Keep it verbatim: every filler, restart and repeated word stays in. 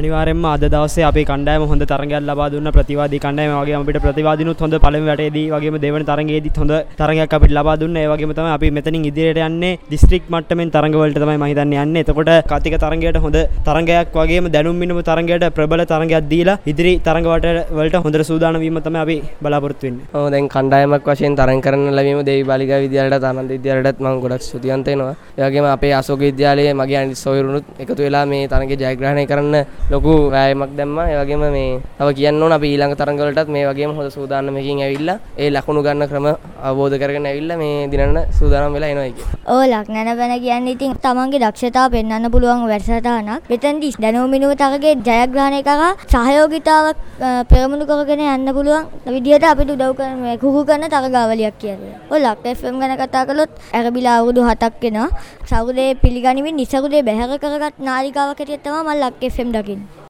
අනිවාර්යයෙන්ම අද දවසේ අපේ කණ්ඩායම හොඳ තරගයක් ලබා දුන්න ප්‍රතිවාදී කණ්ඩායම වගේම අපිට ප්‍රතිවාදීනුත් හොඳ පළවෙනි වටේදී වගේම දෙවන තරගයේදීත් හොඳ තරගයක් අපිට ලබා දුන්නා. ඒ වගේම තමයි අපි මෙතනින් ඉදිරියට යන්නේ දිස්ත්‍රික් මට්ටමින් තරග වලට තමයි මම හිතන්නේ යන්නේ. එතකොට කතික තරගයට හොඳ තරගයක් වගේම දැනුම් මිනුම තරගයට ප්‍රබල තරගයක් දීලා ඉදිරි තරග වලට හොඳට සූදානම් වීම තමයි අපි බලාපොරොත්තු වෙන්නේ. ඔව් දැන් කණ්ඩායමක් වශයෙන් තරග කරන්න ලැබීම දේවි බාලිකා විද්‍යාලයටත් ආනන්ද විද්‍යාලයටත් මම ගොඩක් ස්තුතිවන්ත වෙනවා. ඒ වගේම අපේ අශෝක විද්‍යාලයේ මගේ අනිත් සොයුරුනුත් එකතු වෙලා මේ තරගය ජයග්‍රහණය කරන්න ලොකු වෑයමක් දැම්මා. ඒ වගේම මේ තව කියන්න ඕන අපි ඊළඟ තරග වලටත් මේ වගේම හොඳ සූදානමකින් ඇවිල්ලා ඒ ලකුණු ගන්න ක්‍රම අවබෝධ කරගෙන ඇවිල්ලා මේ දිනන්න සූදානම් වෙලා එනවා කියන්නේ. ඔව් ලක්නන වෙන කියන්නේ ඉතින් තමන්ගේ දක්ෂතාව පෙන්වන්න පුළුවන් වැඩසටහනක්. මෙතනදී දැනුම මිනුම තරගයේ ජයග්‍රහණය කරා සහයෝගීතාවක් පෙරමුණු කරගෙන යන්න පුළුවන් විදිහට අපිට උදව් කරන මේ කුහු කරන තරගාවලියක් කියන්නේ. ඔය ලක් එෆ් එම් ගැන කතා කළොත් ඇරබිලා අවුරුදු හතක් වෙනවා. සෞදේ පිළිගනිමින් නිසරුදේ බැහැර කරගත් නාලිකාවක් හැටියට තමයි මම ලක් එෆ් එම් දකින්නේ.